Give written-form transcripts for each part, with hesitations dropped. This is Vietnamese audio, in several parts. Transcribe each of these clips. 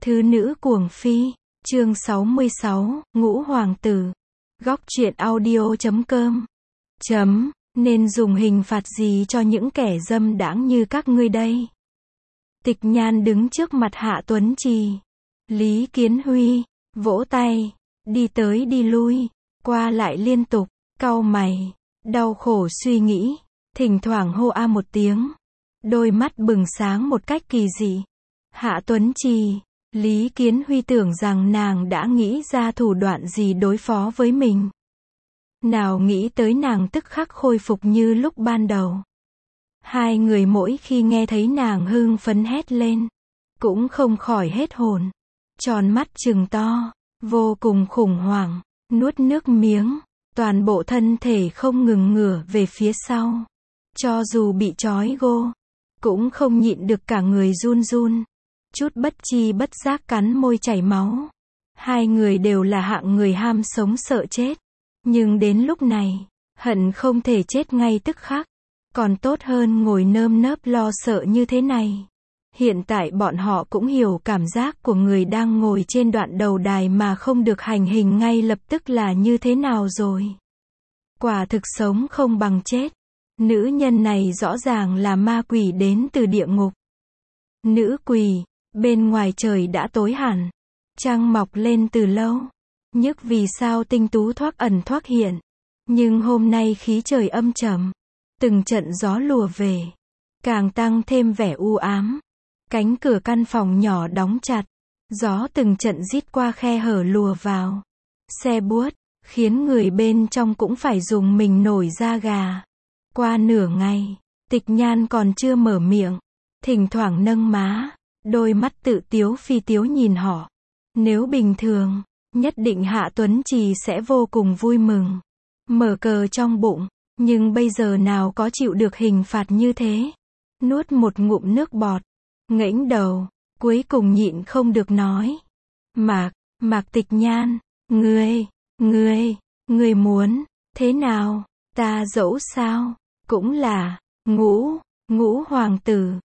Thứ nữ cuồng phi, chương 66, Ngũ Hoàng tử. Góc truyện audio.com. Nên dùng hình phạt gì cho những kẻ dâm đãng như các ngươi đây? Tịch Nhan đứng trước mặt Hạ Tuấn Trì. Lý Kiến Huy, vỗ tay, đi tới đi lui, qua lại liên tục, cau mày, đau khổ suy nghĩ, thỉnh thoảng hô a một tiếng. Đôi mắt bừng sáng một cách kỳ dị. Hạ Tuấn Trì, Lý Kiến Huy tưởng rằng nàng đã nghĩ ra thủ đoạn gì đối phó với mình. Nào nghĩ tới nàng tức khắc khôi phục như lúc ban đầu. Hai người mỗi khi nghe thấy nàng hưng phấn hét lên, cũng không khỏi hết hồn. Tròn mắt trừng to, vô cùng khủng hoảng, nuốt nước miếng, toàn bộ thân thể không ngừng ngửa về phía sau. Cho dù bị trói gô, cũng không nhịn được cả người run run. Chút bất chi bất giác cắn môi chảy máu. Hai người đều là hạng người ham sống sợ chết. Nhưng đến lúc này, hận không thể chết ngay tức khắc. Còn tốt hơn ngồi nơm nớp lo sợ như thế này. Hiện tại bọn họ cũng hiểu cảm giác của người đang ngồi trên đoạn đầu đài mà không được hành hình ngay lập tức là như thế nào rồi. Quả thực sống không bằng chết. Nữ nhân này rõ ràng là ma quỷ đến từ địa ngục. Nữ quỷ, bên ngoài trời đã tối hẳn. Trăng mọc lên từ lâu. Nhức vì sao tinh tú thoác ẩn thoác hiện. Nhưng hôm nay khí trời âm trầm. Từng trận gió lùa về. Càng tăng thêm vẻ u ám. Cánh cửa căn phòng nhỏ đóng chặt. Gió từng trận rít qua khe hở lùa vào. Se buốt, khiến người bên trong cũng phải dùng mình nổi da gà. Qua nửa ngày, Tịch Nhan còn chưa mở miệng. Thỉnh thoảng nâng má, đôi mắt tự tiếu phi tiếu nhìn họ. Nếu bình thường, nhất định Hạ Tuấn Trì sẽ vô cùng vui mừng. Mở cờ trong bụng, nhưng bây giờ nào có chịu được hình phạt như thế. Nuốt một ngụm nước bọt, ngẩng đầu, cuối cùng nhịn không được nói. Mạc Tịch Nhan, ngươi muốn, thế nào, ta dẫu sao, cũng là, ngũ hoàng tử,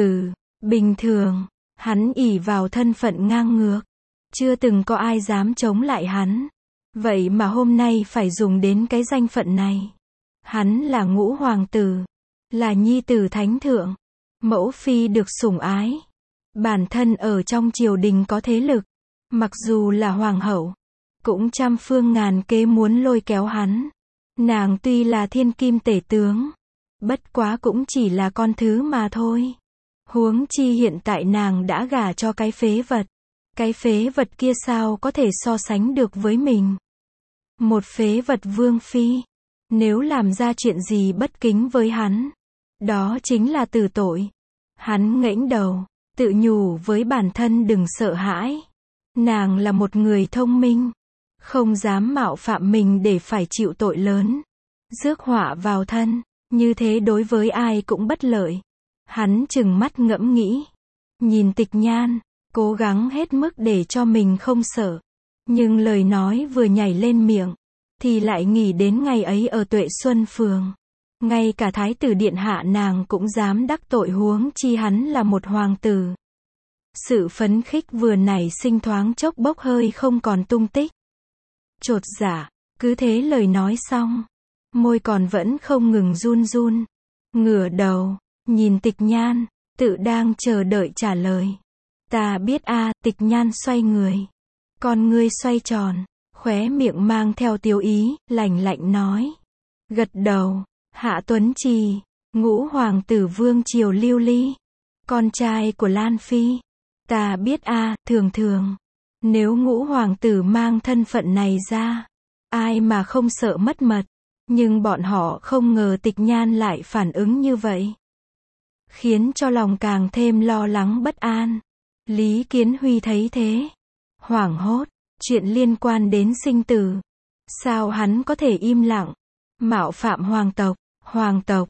bình thường, hắn ỷ vào thân phận ngang ngược. Chưa từng có ai dám chống lại hắn. Vậy mà hôm nay phải dùng đến cái danh phận này. Hắn là ngũ hoàng tử. Là nhi tử thánh thượng. Mẫu phi được sủng ái. Bản thân ở trong triều đình có thế lực. Mặc dù là hoàng hậu, cũng trăm phương ngàn kế muốn lôi kéo hắn. Nàng tuy là thiên kim tể tướng, bất quá cũng chỉ là con thứ mà thôi. Huống chi hiện tại nàng đã gả cho cái phế vật. Cái phế vật kia sao có thể so sánh được với mình. Một phế vật vương phi. Nếu làm ra chuyện gì bất kính với hắn, đó chính là tử tội. Hắn ngẩng đầu, tự nhủ với bản thân đừng sợ hãi. Nàng là một người thông minh, không dám mạo phạm mình để phải chịu tội lớn. Rước họa vào thân, như thế đối với ai cũng bất lợi. Hắn trừng mắt ngẫm nghĩ. Nhìn Tịch Nhan, cố gắng hết mức để cho mình không sợ. Nhưng lời nói vừa nhảy lên miệng, thì lại nghĩ đến ngày ấy ở Tuệ Xuân Phường. Ngay cả thái tử điện hạ nàng cũng dám đắc tội, huống chi hắn là một hoàng tử. Sự phấn khích vừa nảy sinh thoáng chốc bốc hơi không còn tung tích. Chột dạ, cứ thế lời nói xong, môi còn vẫn không ngừng run run. Ngửa đầu, nhìn Tịch Nhan, tự đang chờ đợi trả lời. Ta biết a. Tịch Nhan xoay người. Con ngươi xoay tròn, khóe miệng mang theo tiếu ý, lạnh lạnh nói. Gật đầu. Hạ Tuấn Trì, ngũ hoàng tử vương triều Lưu Ly, con trai của Lan Phi. Ta biết a. Thường, nếu ngũ hoàng tử mang thân phận này ra, ai mà không sợ mất mật. Nhưng bọn họ không ngờ Tịch Nhan lại phản ứng như vậy, khiến cho lòng càng thêm lo lắng bất an. Lý Kiến Huy thấy thế, hoảng hốt, chuyện liên quan đến sinh tử. Sao hắn có thể im lặng? Mạo phạm hoàng tộc,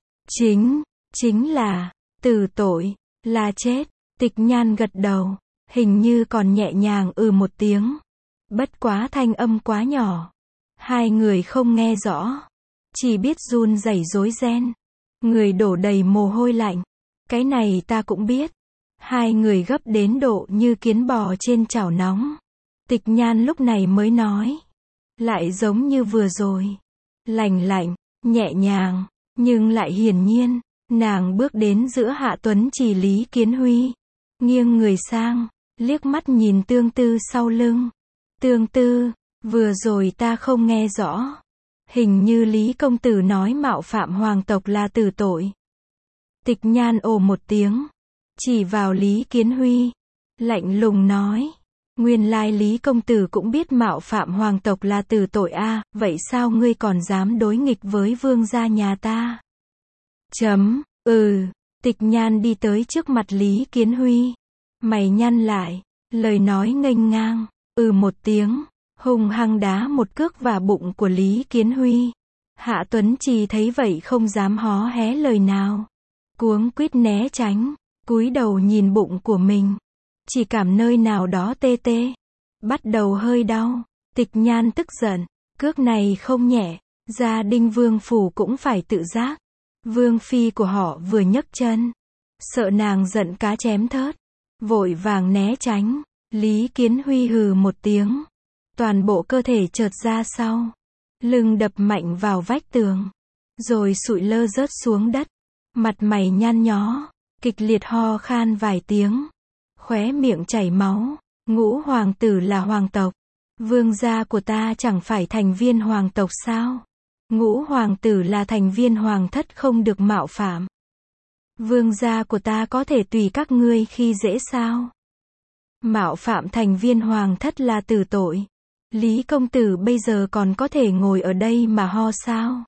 chính là, tử tội, là chết. Tịch Nhan gật đầu, hình như còn nhẹ nhàng một tiếng. Bất quá thanh âm quá nhỏ. Hai người không nghe rõ, chỉ biết run rẩy rối ren. Người đổ đầy mồ hôi lạnh. Cái này ta cũng biết. Hai người gấp đến độ như kiến bò trên chảo nóng. Tịch Nhan lúc này mới nói. Lại giống như vừa rồi. Lành lạnh, nhẹ nhàng, nhưng lại hiển nhiên. Nàng bước đến giữa Hạ Tuấn Trì Lý Kiến Huy. Nghiêng người sang, liếc mắt nhìn Tương Tư sau lưng. Tương Tư, vừa rồi ta không nghe rõ. Hình như Lý công tử nói mạo phạm hoàng tộc là tử tội. Tịch Nhan ồ một tiếng, chỉ vào Lý Kiến Huy, lạnh lùng nói. Nguyên lai Lý công tử cũng biết mạo phạm hoàng tộc là tử tội a, vậy sao ngươi còn dám đối nghịch với vương gia nhà ta? Tịch Nhan đi tới trước mặt Lý Kiến Huy. Mày nhăn lại, lời nói nghênh ngang, một tiếng, hung hăng đá một cước vào bụng của Lý Kiến Huy. Hạ Tuấn Trì thấy vậy không dám hó hé lời nào. Cuống quýt né tránh, cúi đầu nhìn bụng của mình. Chỉ cảm nơi nào đó tê tê, bắt đầu hơi đau. Tịch Nhan tức giận, cước này không nhẹ, gia đình vương phủ cũng phải tự giác. Vương phi của họ vừa nhấc chân, sợ nàng giận cá chém thớt, vội vàng né tránh. Lý Kiến Huy hừ một tiếng, toàn bộ cơ thể chợt ra sau, lưng đập mạnh vào vách tường, rồi sụi lơ rớt xuống đất, mặt mày nhăn nhó, kịch liệt ho khan vài tiếng, khóe miệng chảy máu. Ngũ hoàng tử là hoàng tộc, vương gia của ta chẳng phải thành viên hoàng tộc sao? Ngũ hoàng tử là thành viên hoàng thất không được mạo phạm. Vương gia của ta có thể tùy các ngươi khi dễ sao? Mạo phạm thành viên hoàng thất là tử tội. Lý công tử bây giờ còn có thể ngồi ở đây mà ho sao?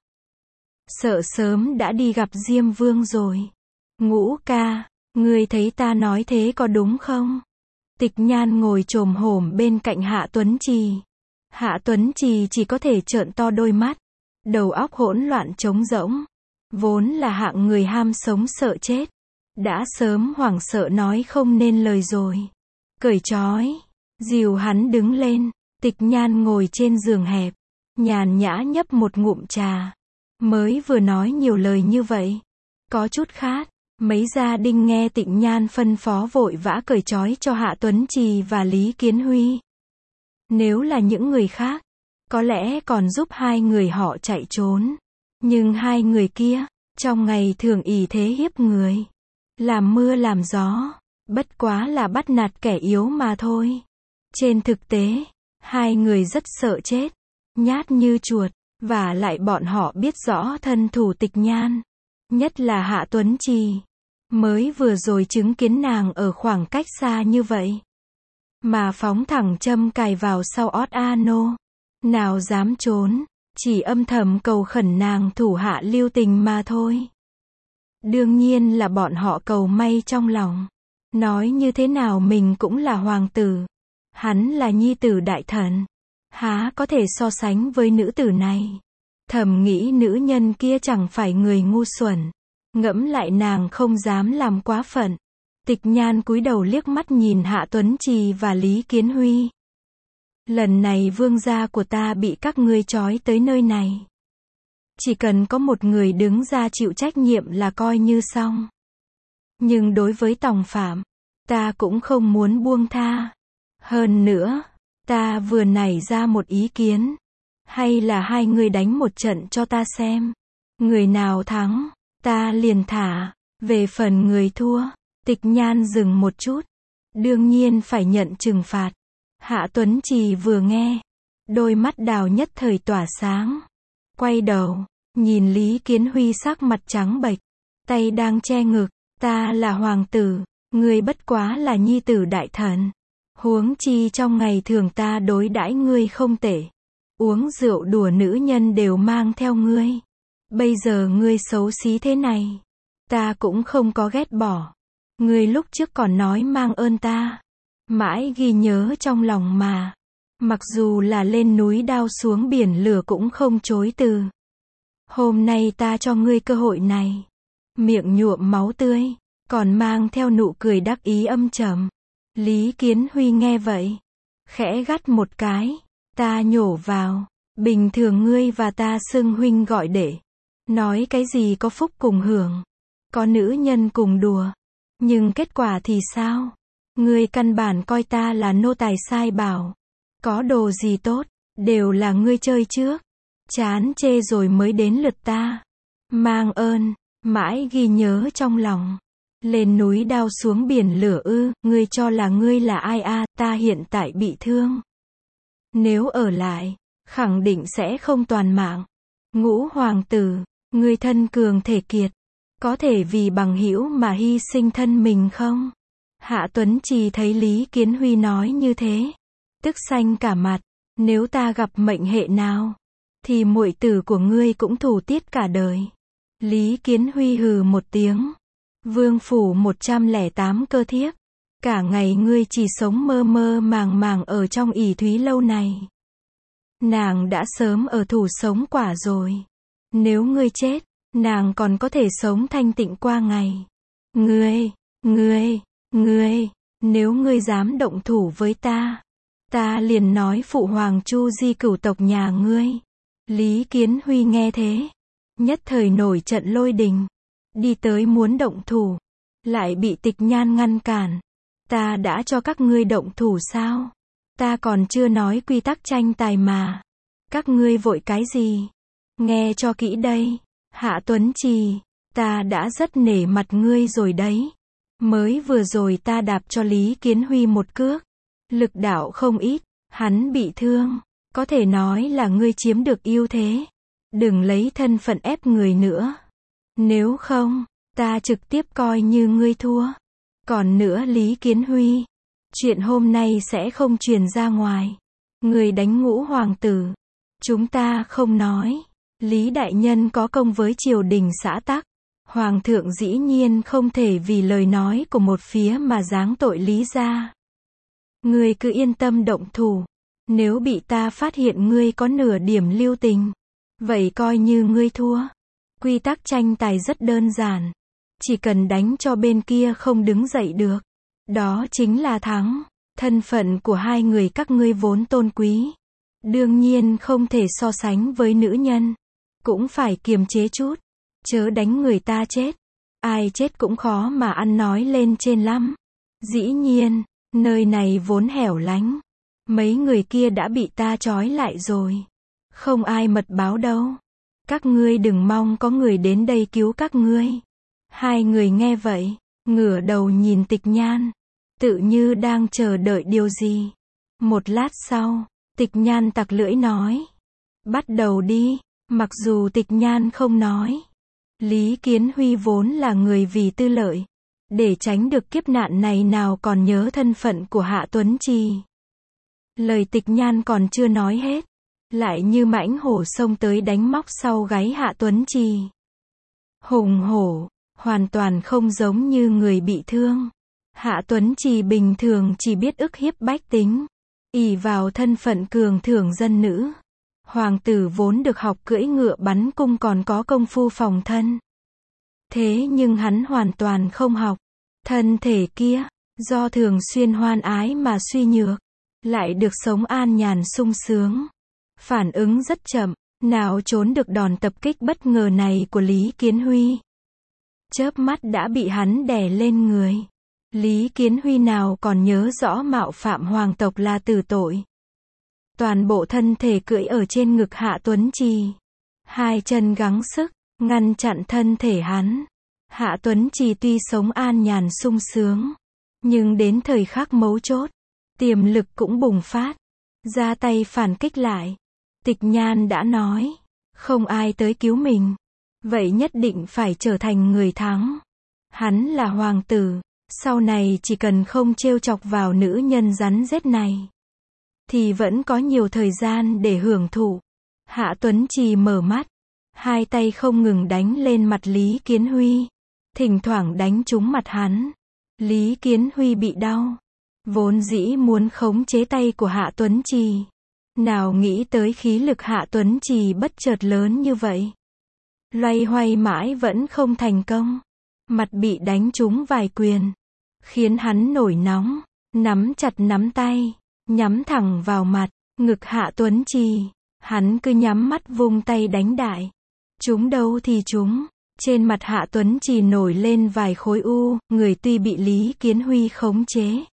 Sợ sớm đã đi gặp Diêm Vương rồi. Ngũ ca, ngươi thấy ta nói thế có đúng không? Tịch Nhan ngồi chồm hổm bên cạnh Hạ Tuấn Trì. Hạ Tuấn Trì chỉ có thể trợn to đôi mắt, đầu óc hỗn loạn trống rỗng. Vốn là hạng người ham sống sợ chết, đã sớm hoảng sợ nói không nên lời rồi. Cởi trói, dìu hắn đứng lên. Tịch Nhan ngồi trên giường hẹp, nhàn nhã nhấp một ngụm trà. Mới vừa nói nhiều lời như vậy, có chút khát. Mấy gia đình nghe Tịch Nhan phân phó vội vã cởi trói cho Hạ Tuấn Trì và Lý Kiến Huy. Nếu là những người khác, có lẽ còn giúp hai người họ chạy trốn. Nhưng hai người kia, trong ngày thường ỷ thế hiếp người, làm mưa làm gió, bất quá là bắt nạt kẻ yếu mà thôi. Trên thực tế, hai người rất sợ chết, nhát như chuột, và lại bọn họ biết rõ thân thủ Tịch Nhan, nhất là Hạ Tuấn Trì. Mới vừa rồi chứng kiến nàng ở khoảng cách xa như vậy, mà phóng thẳng châm cài vào sau ót ano. Nào dám trốn, chỉ âm thầm cầu khẩn nàng thủ hạ lưu tình mà thôi. Đương nhiên là bọn họ cầu may trong lòng. Nói như thế nào mình cũng là hoàng tử. Hắn là nhi tử đại thần. Há có thể so sánh với nữ tử này. Thầm nghĩ nữ nhân kia chẳng phải người ngu xuẩn. Ngẫm lại nàng không dám làm quá phận. Tịch Nhan cúi đầu liếc mắt nhìn Hạ Tuấn Trì và Lý Kiến Huy. Lần này vương gia của ta bị các ngươi trói tới nơi này. Chỉ cần có một người đứng ra chịu trách nhiệm là coi như xong. Nhưng đối với tòng phạm, ta cũng không muốn buông tha. Hơn nữa, ta vừa nảy ra một ý kiến. Hay là hai người đánh một trận cho ta xem. Người nào thắng, ta liền thả. Về phần người thua, Tịch Nhan dừng một chút. Đương nhiên phải nhận trừng phạt. Hạ Tuấn Trì vừa nghe, đôi mắt đào nhất thời tỏa sáng. Quay đầu, nhìn Lý Kiến Huy sắc mặt trắng bệch, tay đang che ngực. Ta là hoàng tử, ngươi bất quá là nhi tử đại thần. Huống chi trong ngày thường ta đối đãi ngươi không tệ. Uống rượu đùa nữ nhân đều mang theo ngươi. Bây giờ ngươi xấu xí thế này, ta cũng không có ghét bỏ. Ngươi lúc trước còn nói mang ơn ta, mãi ghi nhớ trong lòng mà. Mặc dù là lên núi đao xuống biển lửa cũng không chối từ. Hôm nay ta cho ngươi cơ hội này. Miệng nhuộm máu tươi, còn mang theo nụ cười đắc ý âm trầm. Lý Kiến Huy nghe vậy, khẽ gắt một cái. Ta nhổ vào, bình thường ngươi và ta xưng huynh gọi đệ. Nói cái gì có phúc cùng hưởng, có nữ nhân cùng đùa. Nhưng kết quả thì sao? Ngươi căn bản coi ta là nô tài sai bảo. Có đồ gì tốt, đều là ngươi chơi trước. Chán chê rồi mới đến lượt ta. Mang ơn, mãi ghi nhớ trong lòng. Lên núi đao xuống biển lửa ư, ngươi cho là ngươi là ai a, ta hiện tại bị thương. Nếu ở lại, khẳng định sẽ không toàn mạng. Ngũ hoàng tử, ngươi thân cường thể kiệt, có thể vì bằng hữu mà hy sinh thân mình không? Hạ Tuấn Trì thấy Lý Kiến Huy nói như thế, tức xanh cả mặt, nếu ta gặp mệnh hệ nào, thì muội tử của ngươi cũng thủ tiết cả đời. Lý Kiến Huy hừ một tiếng, vương phủ 108 cơ thiếp, cả ngày ngươi chỉ sống mơ mơ màng màng ở trong ỷ thúy lâu này. Nàng đã sớm ở thủ sống quả rồi. Nếu ngươi chết, nàng còn có thể sống thanh tịnh qua ngày. Ngươi, nếu ngươi dám động thủ với ta liền nói phụ hoàng Chu Di cửu tộc nhà ngươi. Lý Kiến Huy nghe thế, nhất thời nổi trận lôi đình, đi tới muốn động thủ, lại bị Tịch Nhan ngăn cản. Ta đã cho các ngươi động thủ sao? Ta còn chưa nói quy tắc tranh tài mà. Các ngươi vội cái gì? Nghe cho kỹ đây, Hạ Tuấn Trì, ta đã rất nể mặt ngươi rồi đấy. Mới vừa rồi ta đạp cho Lý Kiến Huy một cước, lực đạo không ít, hắn bị thương, có thể nói là ngươi chiếm được ưu thế. Đừng lấy thân phận ép người nữa. Nếu không, ta trực tiếp coi như ngươi thua. Còn nữa Lý Kiến Huy, chuyện hôm nay sẽ không truyền ra ngoài. Người đánh Ngũ hoàng tử, chúng ta không nói. Lý đại nhân có công với triều đình xã tắc, hoàng thượng dĩ nhiên không thể vì lời nói của một phía mà giáng tội Lý gia. Ngươi cứ yên tâm động thủ, nếu bị ta phát hiện ngươi có nửa điểm lưu tình, vậy coi như ngươi thua. Quy tắc tranh tài rất đơn giản, chỉ cần đánh cho bên kia không đứng dậy được, đó chính là thắng. Thân phận của hai người các ngươi vốn tôn quý, đương nhiên không thể so sánh với nữ nhân, cũng phải kiềm chế chút, chớ đánh người ta chết. Ai chết cũng khó mà ăn nói lên trên lắm. Dĩ nhiên, nơi này vốn hẻo lánh, mấy người kia đã bị ta trói lại rồi, không ai mật báo đâu. Các ngươi đừng mong có người đến đây cứu các ngươi. Hai người nghe vậy, ngửa đầu nhìn Tịch Nhan, tự như đang chờ đợi điều gì. Một lát sau, Tịch Nhan tặc lưỡi nói, bắt đầu đi. Mặc dù Tịch Nhan không nói, Lý Kiến Huy vốn là người vì tư lợi, để tránh được kiếp nạn này nào còn nhớ thân phận của Hạ Tuấn Trì. Lời Tịch Nhan còn chưa nói hết, lại như mãnh hổ xông tới đánh móc sau gáy Hạ Tuấn Trì. Hùng hổ, hoàn toàn không giống như người bị thương. Hạ Tuấn Trì bình thường chỉ biết ức hiếp bách tính, ỷ vào thân phận cường thưởng dân nữ. Hoàng tử vốn được học cưỡi ngựa bắn cung còn có công phu phòng thân. Thế nhưng hắn hoàn toàn không học. Thân thể kia, do thường xuyên hoan ái mà suy nhược, lại được sống an nhàn sung sướng. Phản ứng rất chậm, nào trốn được đòn tập kích bất ngờ này của Lý Kiến Huy. Chớp mắt đã bị hắn đè lên người. Lý Kiến Huy nào còn nhớ rõ mạo phạm hoàng tộc là tử tội. Toàn bộ thân thể cưỡi ở trên ngực Hạ Tuấn Trì. Hai chân gắng sức, ngăn chặn thân thể hắn. Hạ Tuấn Trì tuy sống an nhàn sung sướng, nhưng đến thời khắc mấu chốt, tiềm lực cũng bùng phát, ra tay phản kích lại. Tịch Nhan đã nói, không ai tới cứu mình, vậy nhất định phải trở thành người thắng. Hắn là hoàng tử, sau này chỉ cần không trêu chọc vào nữ nhân rắn rết này, thì vẫn có nhiều thời gian để hưởng thụ. Hạ Tuấn Trì mở mắt, hai tay không ngừng đánh lên mặt Lý Kiến Huy, thỉnh thoảng đánh trúng mặt hắn. Lý Kiến Huy bị đau, vốn dĩ muốn khống chế tay của Hạ Tuấn Trì, nào nghĩ tới khí lực Hạ Tuấn Trì bất chợt lớn như vậy. Loay hoay mãi vẫn không thành công, mặt bị đánh trúng vài quyền, khiến hắn nổi nóng, nắm chặt nắm tay, nhắm thẳng vào mặt, ngực Hạ Tuấn Trì. Hắn cứ nhắm mắt vung tay đánh đại. Trúng đâu thì trúng, Trên mặt Hạ Tuấn Trì nổi lên vài khối u, người tuy bị Lý Kiến Huy khống chế.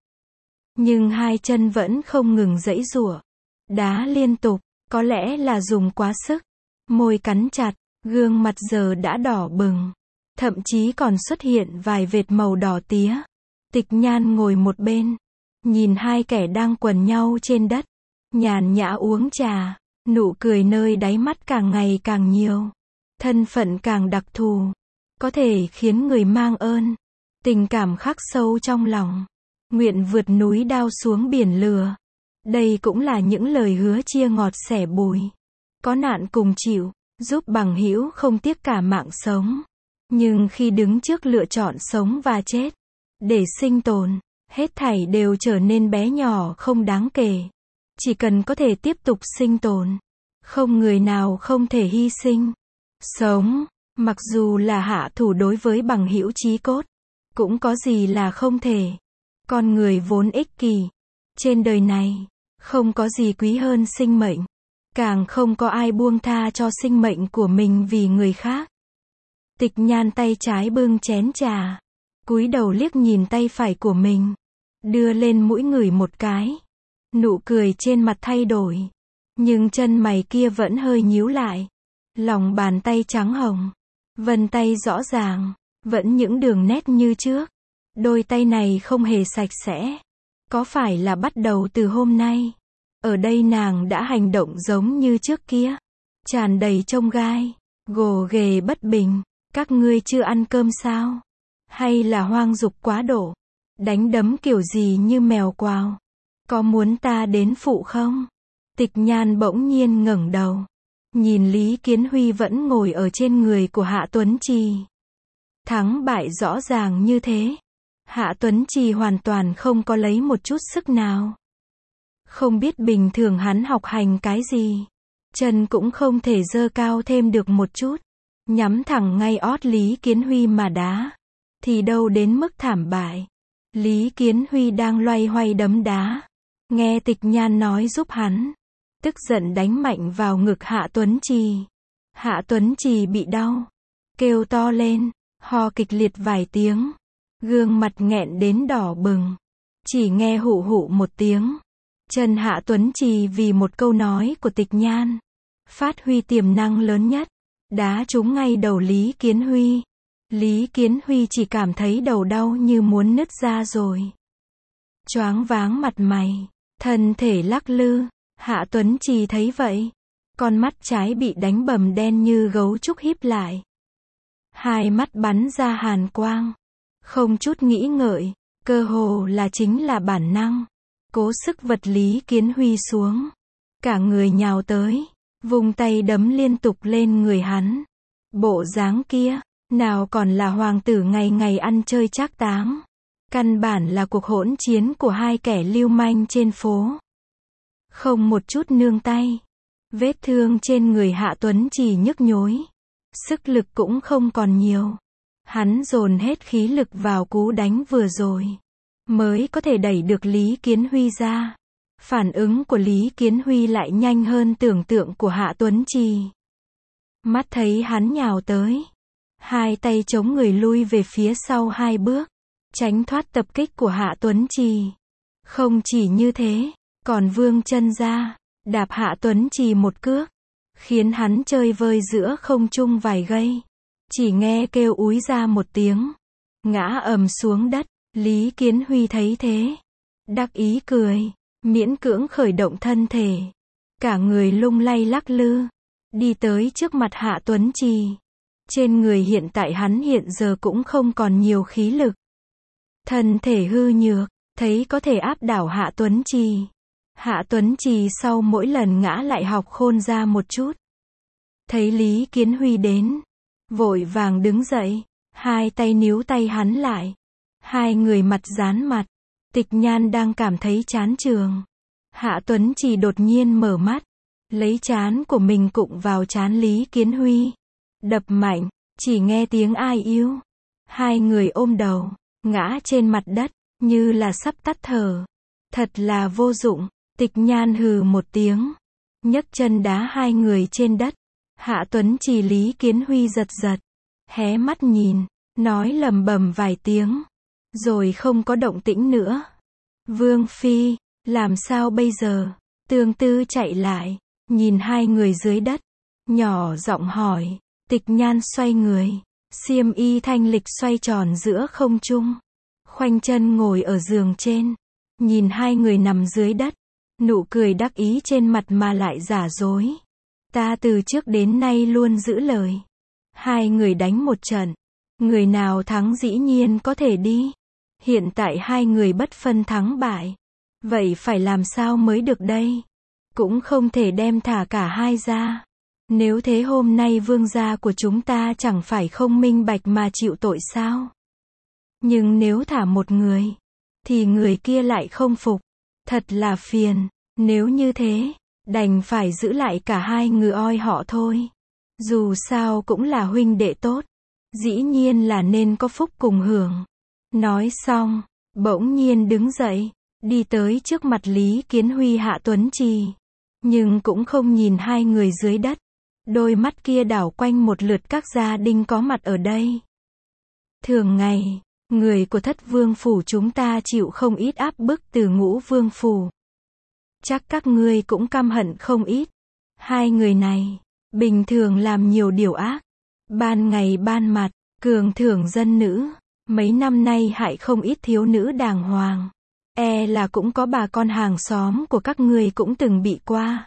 Nhưng hai chân vẫn không ngừng giãy giụa, đá liên tục, có lẽ là dùng quá sức. Môi cắn chặt, gương mặt giờ đã đỏ bừng. Thậm chí còn xuất hiện vài vệt màu đỏ tía. Tịch Nhan ngồi một bên, nhìn hai kẻ đang quần nhau trên đất, nhàn nhã uống trà, nụ cười nơi đáy mắt càng ngày càng nhiều. Thân phận càng đặc thù, có thể khiến người mang ơn, tình cảm khắc sâu trong lòng, nguyện vượt núi đao xuống biển lửa. Đây cũng là những lời hứa chia ngọt sẻ bùi, có nạn cùng chịu, giúp bằng hữu không tiếc cả mạng sống. Nhưng khi đứng trước lựa chọn sống và chết, để sinh tồn, hết thảy đều trở nên bé nhỏ không đáng kể. Chỉ cần có thể tiếp tục sinh tồn, không người nào không thể hy sinh. Sống, mặc dù là hạ thủ đối với bằng hữu chí cốt, cũng có gì là không thể. Con người vốn ích kỷ. Trên đời này, không có gì quý hơn sinh mệnh. Càng không có ai buông tha cho sinh mệnh của mình vì người khác. Tịch Nhan tay trái bưng chén trà, cúi đầu liếc nhìn tay phải của mình, đưa lên mũi ngửi một cái. Nụ cười trên mặt thay đổi, nhưng chân mày kia vẫn hơi nhíu lại. Lòng bàn tay trắng hồng, vân tay rõ ràng, vẫn những đường nét như trước. Đôi tay này không hề sạch sẽ. Có phải là bắt đầu từ hôm nay, ở đây nàng đã hành động giống như trước kia, tràn đầy chông gai, gồ ghề bất bình. Các ngươi chưa ăn cơm sao? Hay là hoang dục quá độ? Đánh đấm kiểu gì như mèo quào? Có muốn ta đến phụ không? Tịch Nhan bỗng nhiên ngẩng đầu, nhìn Lý Kiến Huy vẫn ngồi ở trên người của Hạ Tuấn Trì. Thắng bại rõ ràng như thế. Hạ Tuấn Trì hoàn toàn không có lấy một chút sức nào. Không biết bình thường hắn học hành cái gì. Chân cũng không thể giơ cao thêm được một chút. Nhắm thẳng ngay ót Lý Kiến Huy mà đá. Thì đâu đến mức thảm bại. Lý Kiến Huy đang loay hoay đấm đá. Nghe Tịch Nhan nói giúp hắn. Tức giận đánh mạnh vào ngực Hạ Tuấn Trì. Hạ Tuấn Trì bị đau. Kêu to lên. Ho kịch liệt vài tiếng. Gương mặt nghẹn đến đỏ bừng. Chỉ nghe hụ hụ một tiếng. Chân Hạ Tuấn Trì vì một câu nói của Tịch Nhan. Phát huy tiềm năng lớn nhất. Đá trúng ngay đầu Lý Kiến Huy. Lý Kiến Huy chỉ cảm thấy đầu đau như muốn nứt ra rồi. Choáng váng mặt mày. Thân thể lắc lư. Hạ Tuấn Trì thấy vậy. Con mắt trái bị đánh bầm đen như gấu trúc híp lại. Hai mắt bắn ra hàn quang. Không chút nghĩ ngợi. Cơ hồ là chính là bản năng. Cố sức vật Lý Kiến Huy xuống. Cả người nhào tới. Vùng tay đấm liên tục lên người hắn. Bộ dáng kia, nào còn là hoàng tử ngày ngày ăn chơi trác táng. Căn bản là cuộc hỗn chiến của hai kẻ lưu manh trên phố. Không một chút nương tay. Vết thương trên người Hạ Tuấn Trì nhức nhối. Sức lực cũng không còn nhiều. Hắn dồn hết khí lực vào cú đánh vừa rồi. Mới có thể đẩy được Lý Kiến Huy ra. Phản ứng của Lý Kiến Huy lại nhanh hơn tưởng tượng của Hạ Tuấn Trì. Mắt thấy hắn nhào tới. Hai tay chống người lui về phía sau hai bước. Tránh thoát tập kích của Hạ Tuấn Trì. Không chỉ như thế, còn vươn chân ra. Đạp Hạ Tuấn Trì một cước. Khiến hắn chơi vơi giữa không trung vài giây. Chỉ nghe kêu úi ra một tiếng. Ngã ầm xuống đất. Lý Kiến Huy thấy thế. Đắc ý cười. Miễn cưỡng khởi động thân thể. Cả người lung lay lắc lư. Đi tới trước mặt Hạ Tuấn Trì. Trên người hiện tại hắn hiện giờ cũng không còn nhiều khí lực. Thân thể hư nhược. Thấy có thể áp đảo Hạ Tuấn Trì. Hạ Tuấn Trì sau mỗi lần ngã lại học khôn ra một chút. Thấy Lý Kiến Huy đến. Vội vàng đứng dậy. Hai tay níu tay hắn lại. Hai người mặt dán mặt. Tịch Nhan đang cảm thấy chán chường. Hạ Tuấn Trì đột nhiên mở mắt. Lấy trán của mình cụng vào trán Lý Kiến Huy. Đập mạnh. Chỉ nghe tiếng ai yêu. Hai người ôm đầu. Ngã trên mặt đất. Như là sắp tắt thở. Thật là vô dụng. Tịch Nhan hừ một tiếng. Nhấc chân đá hai người trên đất. Hạ Tuấn Trì Lý Kiến Huy giật giật. hé mắt nhìn, nói lầm bầm vài tiếng, rồi không có động tĩnh nữa. Vương phi, làm sao bây giờ? Tương Tư chạy lại, nhìn hai người dưới đất, nhỏ giọng hỏi. Tịch Nhan xoay người, xiêm y thanh lịch xoay tròn giữa không trung, khoanh chân ngồi ở giường trên, nhìn hai người nằm dưới đất, nụ cười đắc ý trên mặt mà lại giả dối. Ta từ trước đến nay luôn giữ lời. Hai người đánh một trận, người nào thắng dĩ nhiên có thể đi. Hiện tại hai người bất phân thắng bại. Vậy phải làm sao mới được đây? Cũng không thể đem thả cả hai ra. Nếu thế hôm nay vương gia của chúng ta chẳng phải không minh bạch mà chịu tội sao? Nhưng nếu thả một người, thì người kia lại không phục. Thật là phiền. Nếu như thế, đành phải giữ lại cả hai người oi họ thôi. Dù sao cũng là huynh đệ tốt. Dĩ nhiên là nên có phúc cùng hưởng. Nói xong, bỗng nhiên đứng dậy, đi tới trước mặt Lý Kiến Huy Hạ Tuấn Trì. Nhưng cũng không nhìn hai người dưới đất. Đôi mắt kia đảo quanh một lượt các gia đình có mặt ở đây. Thường ngày, người của Thất Vương Phủ chúng ta chịu không ít áp bức từ Ngũ Vương Phủ. Chắc các ngươi cũng căm hận không ít. Hai người này, bình thường làm nhiều điều ác. Ban ngày ban mặt, cường thưởng dân nữ. Mấy năm nay hại không ít thiếu nữ đàng hoàng. E là cũng có bà con hàng xóm của các ngươi cũng từng bị qua.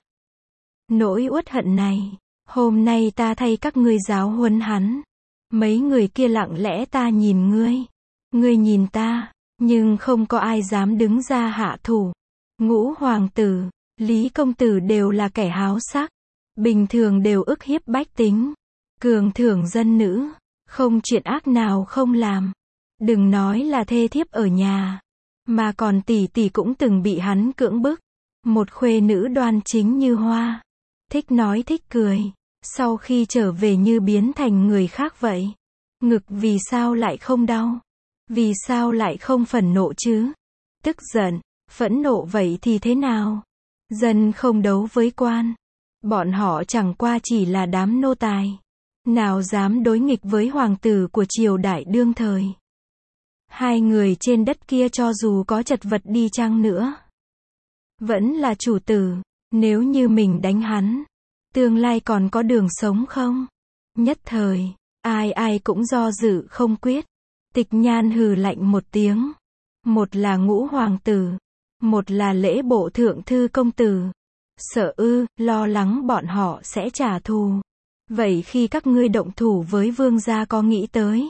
Nỗi uất hận này, hôm nay ta thay các ngươi giáo huấn hắn. Mấy người kia lặng lẽ ta nhìn ngươi nhìn ta, nhưng không có ai dám đứng ra hạ thủ. Ngũ hoàng tử, Lý công tử đều là kẻ háo sắc, bình thường đều ức hiếp bách tính, cường thưởng dân nữ, không chuyện ác nào không làm. Đừng nói là thê thiếp ở nhà, mà còn tỷ tỷ cũng từng bị hắn cưỡng bức. Một khuê nữ đoan chính như hoa, thích nói thích cười, sau khi trở về như biến thành người khác vậy. Ngực vì sao lại không đau? Vì sao lại không phẫn nộ chứ? Tức giận, phẫn nộ vậy thì thế nào? Dân không đấu với quan. Bọn họ chẳng qua chỉ là đám nô tài. Nào dám đối nghịch với hoàng tử của triều đại đương thời. Hai người trên đất kia cho dù có chật vật đi chăng nữa, vẫn là chủ tử. Nếu như mình đánh hắn, tương lai còn có đường sống không? Nhất thời, ai ai cũng do dự không quyết. Tịch Nhan hừ lạnh một tiếng. Một là Ngũ hoàng tử, một là Lễ bộ thượng thư công tử. Sợ ư, lo lắng bọn họ sẽ trả thù. Vậy khi các ngươi động thủ với vương gia có nghĩ tới,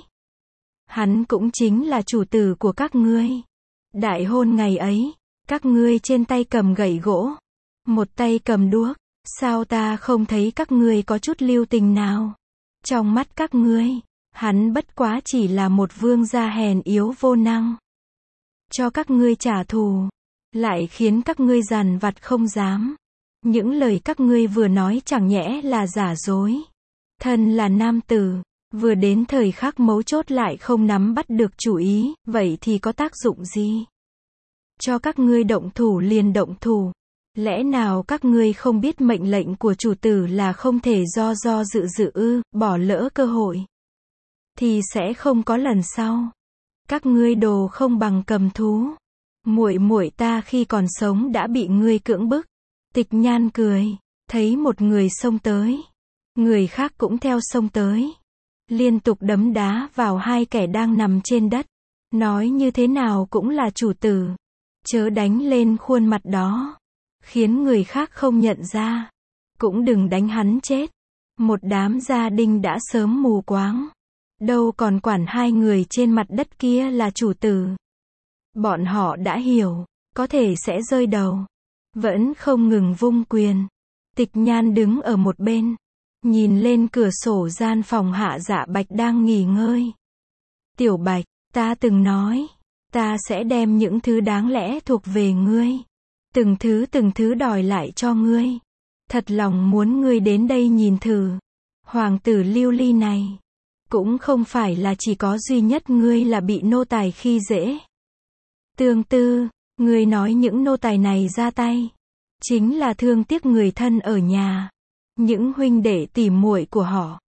hắn cũng chính là chủ tử của các ngươi. Đại hôn ngày ấy, các ngươi trên tay cầm gậy gỗ, một tay cầm đuốc, sao ta không thấy các ngươi có chút lưu tình nào? Trong mắt các ngươi, hắn bất quá chỉ là một vương gia hèn yếu vô năng. Cho các ngươi trả thù, lại khiến các ngươi dằn vặt không dám. Những lời các ngươi vừa nói chẳng nhẽ là giả dối. Thân là nam tử, vừa đến thời khắc mấu chốt lại không nắm bắt được chủ ý, vậy thì có tác dụng gì? Cho các ngươi động thủ liền động thủ. Lẽ nào các ngươi không biết mệnh lệnh của chủ tử là không thể do dự ư? Bỏ lỡ cơ hội thì sẽ không có lần sau. Các ngươi đồ không bằng cầm thú. Muội muội ta khi còn sống đã bị ngươi cưỡng bức. Tịch Nhan cười, thấy một người xông tới, người khác cũng theo xông tới, liên tục đấm đá vào hai kẻ đang nằm trên đất. Nói như thế nào cũng là chủ tử, chớ đánh lên khuôn mặt đó, khiến người khác không nhận ra. Cũng đừng đánh hắn chết. Một đám gia đình đã sớm mù quáng, đâu còn quản hai người trên mặt đất kia là chủ tử. Bọn họ đã hiểu, có thể sẽ rơi đầu, vẫn không ngừng vung quyền. Tịch Nhan đứng ở một bên, nhìn lên cửa sổ gian phòng Hạ Dạ Bạch đang nghỉ ngơi. Tiểu Bạch, ta từng nói, ta sẽ đem những thứ đáng lẽ thuộc về ngươi, từng thứ đòi lại cho ngươi. Thật lòng muốn ngươi đến đây nhìn thử. Hoàng tử Lưu Ly này, cũng không phải là chỉ có duy nhất ngươi là bị nô tài khi dễ. Tương Tư, ngươi nói những nô tài này ra tay, chính là thương tiếc người thân ở nhà, những huynh đệ tỉ muội của họ.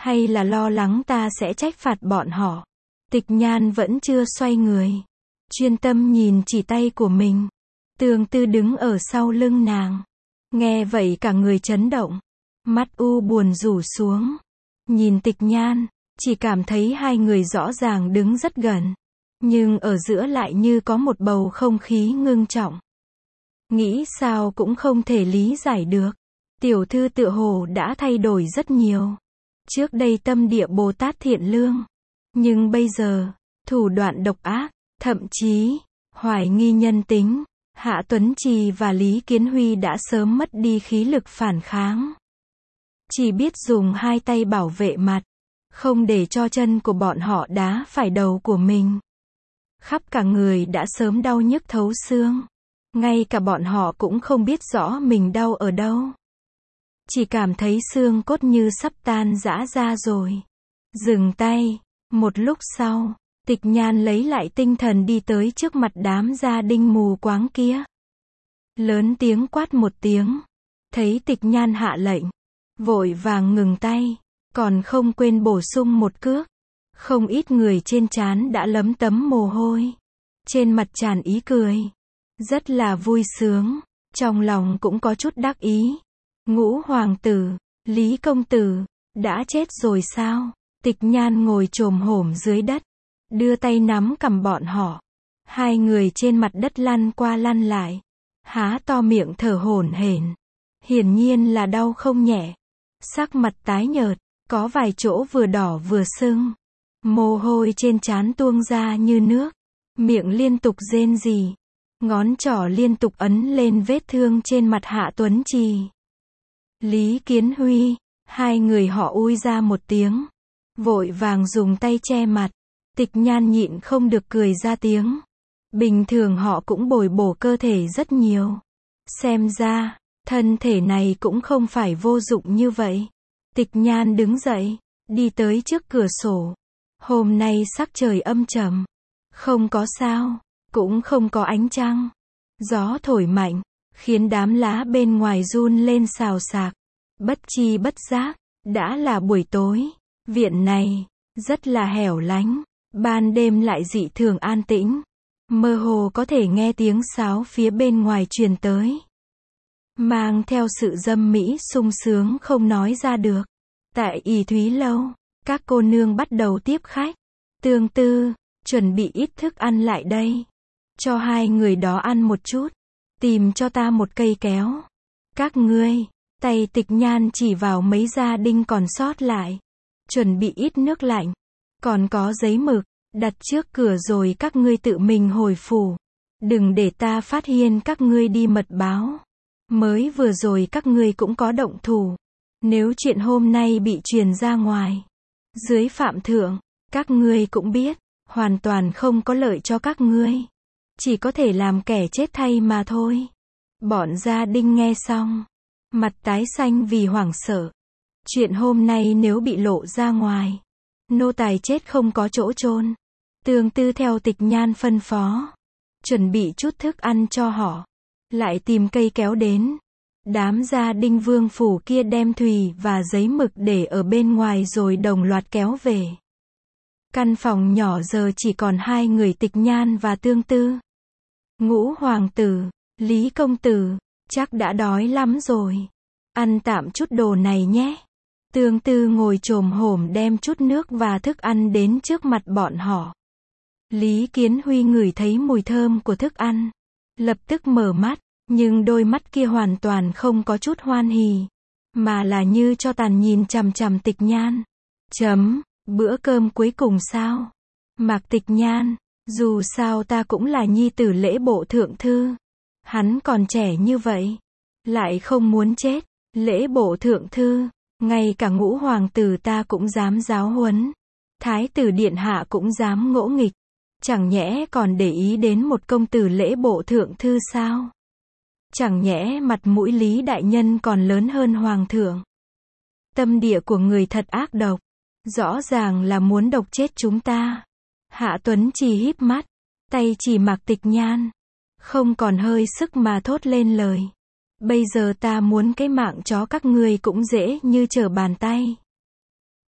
Hay là lo lắng ta sẽ trách phạt bọn họ? Tịch Nhan vẫn chưa xoay người. Chuyên tâm nhìn chỉ tay của mình. Tương Tư đứng ở sau lưng nàng. Nghe vậy cả người chấn động. Mắt u buồn rủ xuống. Nhìn Tịch Nhan, chỉ cảm thấy hai người rõ ràng đứng rất gần. Nhưng ở giữa lại như có một bầu không khí ngưng trọng. Nghĩ sao cũng không thể lý giải được. Tiểu thư tựa hồ đã thay đổi rất nhiều. Trước đây tâm địa Bồ Tát thiện lương. Nhưng bây giờ, thủ đoạn độc ác, thậm chí, hoài nghi nhân tính. Hạ Tuấn Trì và Lý Kiến Huy đã sớm mất đi khí lực phản kháng. Chỉ biết dùng hai tay bảo vệ mặt. Không để cho chân của bọn họ đá phải đầu của mình. Khắp cả người đã sớm đau nhức thấu xương. Ngay cả bọn họ cũng không biết rõ mình đau ở đâu. Chỉ cảm thấy xương cốt như sắp tan rã ra rồi. Dừng tay. Một lúc sau, Tịch Nhan lấy lại tinh thần đi tới trước mặt đám gia đình mù quáng kia. Lớn tiếng quát một tiếng. Thấy Tịch Nhan hạ lệnh. Vội vàng ngừng tay. Còn không quên bổ sung một cước. Không ít người trên trán đã lấm tấm mồ hôi. Trên mặt tràn ý cười. Rất là vui sướng. Trong lòng cũng có chút đắc ý. Ngũ hoàng tử, Lý công tử, đã chết rồi sao? Tịch Nhan ngồi chồm hổm dưới đất. Đưa tay nắm cầm bọn họ. Hai người trên mặt đất lăn qua lăn lại. Há to miệng thở hổn hển. Hiển nhiên là đau không nhẹ. Sắc mặt tái nhợt. Có vài chỗ vừa đỏ vừa sưng. Mồ hôi trên trán tuôn ra như nước. Miệng liên tục rên rỉ. Ngón trỏ liên tục ấn lên vết thương trên mặt Hạ Tuấn Trì. Lý Kiến Huy. Hai người họ ui ra một tiếng. Vội vàng dùng tay che mặt. Tịch Nhan nhịn không được cười ra tiếng. Bình thường họ cũng bồi bổ cơ thể rất nhiều. Xem ra, thân thể này cũng không phải vô dụng như vậy. Tịch Nhan đứng dậy, đi tới trước cửa sổ. Hôm nay sắc trời âm trầm. Không có sao, cũng không có ánh trăng. Gió thổi mạnh, khiến đám lá bên ngoài run lên xào xạc. Bất chi bất giác, đã là buổi tối. Viện này, rất là hẻo lánh. Ban đêm lại dị thường an tĩnh. Mơ hồ có thể nghe tiếng sáo phía bên ngoài truyền tới. Mang theo sự dâm mỹ sung sướng không nói ra được. Tại ỷ Thúy Lâu, các cô nương bắt đầu tiếp khách. Tương Tư, chuẩn bị ít thức ăn lại đây. Cho hai người đó ăn một chút. Tìm cho ta một cây kéo. Các ngươi, tay Tịch Nhan chỉ vào mấy gia đình còn sót lại. Chuẩn bị ít nước lạnh. Còn có giấy mực, đặt trước cửa rồi các ngươi tự mình hồi phủ. Đừng để ta phát hiện các ngươi đi mật báo. Mới vừa rồi các ngươi cũng có động thủ. Nếu chuyện hôm nay bị truyền ra ngoài, dưới phạm thượng, các ngươi cũng biết, hoàn toàn không có lợi cho các ngươi. Chỉ có thể làm kẻ chết thay mà thôi. Bọn gia đình nghe xong, mặt tái xanh vì hoảng sợ. Chuyện hôm nay nếu bị lộ ra ngoài, nô tài chết không có chỗ chôn. Tương Tư theo Tịch Nhan phân phó, chuẩn bị chút thức ăn cho họ, lại tìm cây kéo đến. Đám gia đình vương phủ kia đem thùy và giấy mực để ở bên ngoài rồi đồng loạt kéo về. Căn phòng nhỏ giờ chỉ còn hai người Tịch Nhan và Tương Tư. Ngũ hoàng tử, Lý công tử, chắc đã đói lắm rồi. Ăn tạm chút đồ này nhé. Tương Tư ngồi chồm hổm đem chút nước và thức ăn đến trước mặt bọn họ. Lý Kiến Huy ngửi thấy mùi thơm của thức ăn. Lập tức mở mắt, nhưng đôi mắt kia hoàn toàn không có chút hoan hỉ. Mà là như cho tàn nhìn chằm chằm Tịch Nhan. Bữa cơm cuối cùng sao? Mạc Tịch Nhan, dù sao ta cũng là nhi tử lễ bộ thượng thư. Hắn còn trẻ như vậy. Lại không muốn chết. Lễ bộ thượng thư, ngay cả ngũ hoàng tử ta cũng dám giáo huấn. Thái tử điện hạ cũng dám ngỗ nghịch. Chẳng nhẽ còn để ý đến một công tử lễ bộ thượng thư sao? Chẳng nhẽ mặt mũi Lý đại nhân còn lớn hơn hoàng thượng? Tâm địa của người thật ác độc. Rõ ràng là muốn độc chết chúng ta. Hạ Tuấn Trì híp mắt, tay chỉ Mạc Tịch Nhan. Không còn hơi sức mà thốt lên lời. Bây giờ ta muốn cái mạng chó các ngươi cũng dễ như trở bàn tay.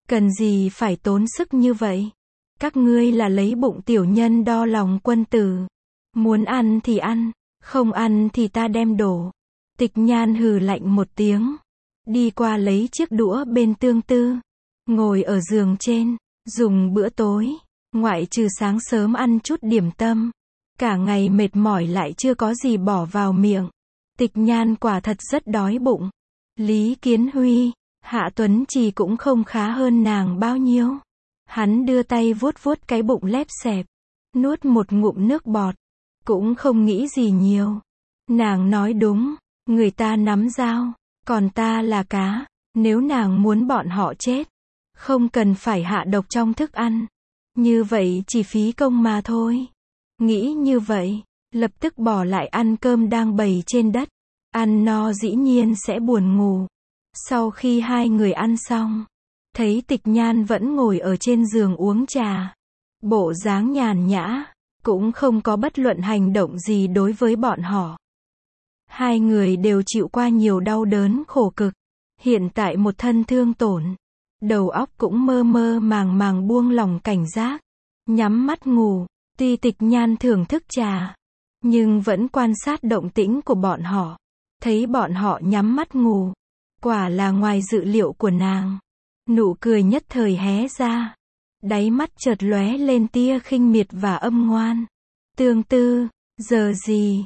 Cần gì phải tốn sức như vậy? Các ngươi là lấy bụng tiểu nhân đo lòng quân tử. Muốn ăn thì ăn, không ăn thì ta đem đổ. Tịch Nhan hừ lạnh một tiếng, đi qua lấy chiếc đũa bên Tương Tư, ngồi ở giường trên, dùng bữa tối, ngoại trừ sáng sớm ăn chút điểm tâm, cả ngày mệt mỏi lại chưa có gì bỏ vào miệng. Tịch Nhan quả thật rất đói bụng. Lý Kiến Huy, Hạ Tuấn Trì cũng không khá hơn nàng bao nhiêu. Hắn đưa tay vuốt vuốt cái bụng lép xẹp, nuốt một ngụm nước bọt, cũng không nghĩ gì nhiều. Nàng nói đúng, người ta nắm dao, còn ta là cá, nếu nàng muốn bọn họ chết, không cần phải hạ độc trong thức ăn. Như vậy chỉ phí công mà thôi. Nghĩ như vậy, lập tức bỏ lại ăn cơm đang bày trên đất. Ăn no dĩ nhiên sẽ buồn ngủ. Sau khi hai người ăn xong, thấy Tịch Nhan vẫn ngồi ở trên giường uống trà. Bộ dáng nhàn nhã, cũng không có bất luận hành động gì đối với bọn họ. Hai người đều chịu qua nhiều đau đớn khổ cực. Hiện tại một thân thương tổn, đầu óc cũng mơ mơ màng màng buông lỏng cảnh giác, nhắm mắt ngủ. Tuy Tịch Nhan thưởng thức trà, nhưng vẫn quan sát động tĩnh của bọn họ. Thấy bọn họ nhắm mắt ngủ, quả là ngoài dự liệu của nàng. Nụ cười nhất thời hé ra, đáy mắt chợt lóe lên tia khinh miệt và âm ngoan. Tương Tư, giờ gì?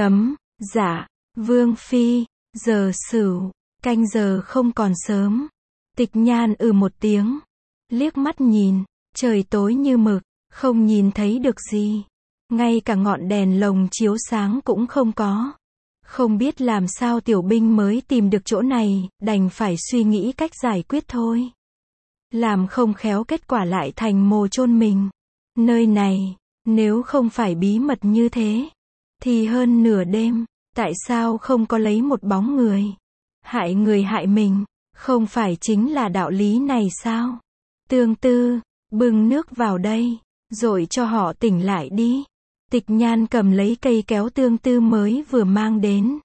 Dạ, Vương Phi, giờ Sửu, canh giờ không còn sớm. Tịch Nhan một tiếng, liếc mắt nhìn, trời tối như mực, không nhìn thấy được gì. Ngay cả ngọn đèn lồng chiếu sáng cũng không có. Không biết làm sao Tiểu Binh mới tìm được chỗ này, đành phải suy nghĩ cách giải quyết thôi. Làm không khéo kết quả lại thành mồ chôn mình. Nơi này, nếu không phải bí mật như thế, thì hơn nửa đêm, tại sao không có lấy một bóng người? Hại người hại mình, không phải chính là đạo lý này sao? Tương Tư, bưng nước vào đây, rồi cho họ tỉnh lại đi. Tịch Nhan cầm lấy cây kéo Tương Tư mới vừa mang đến,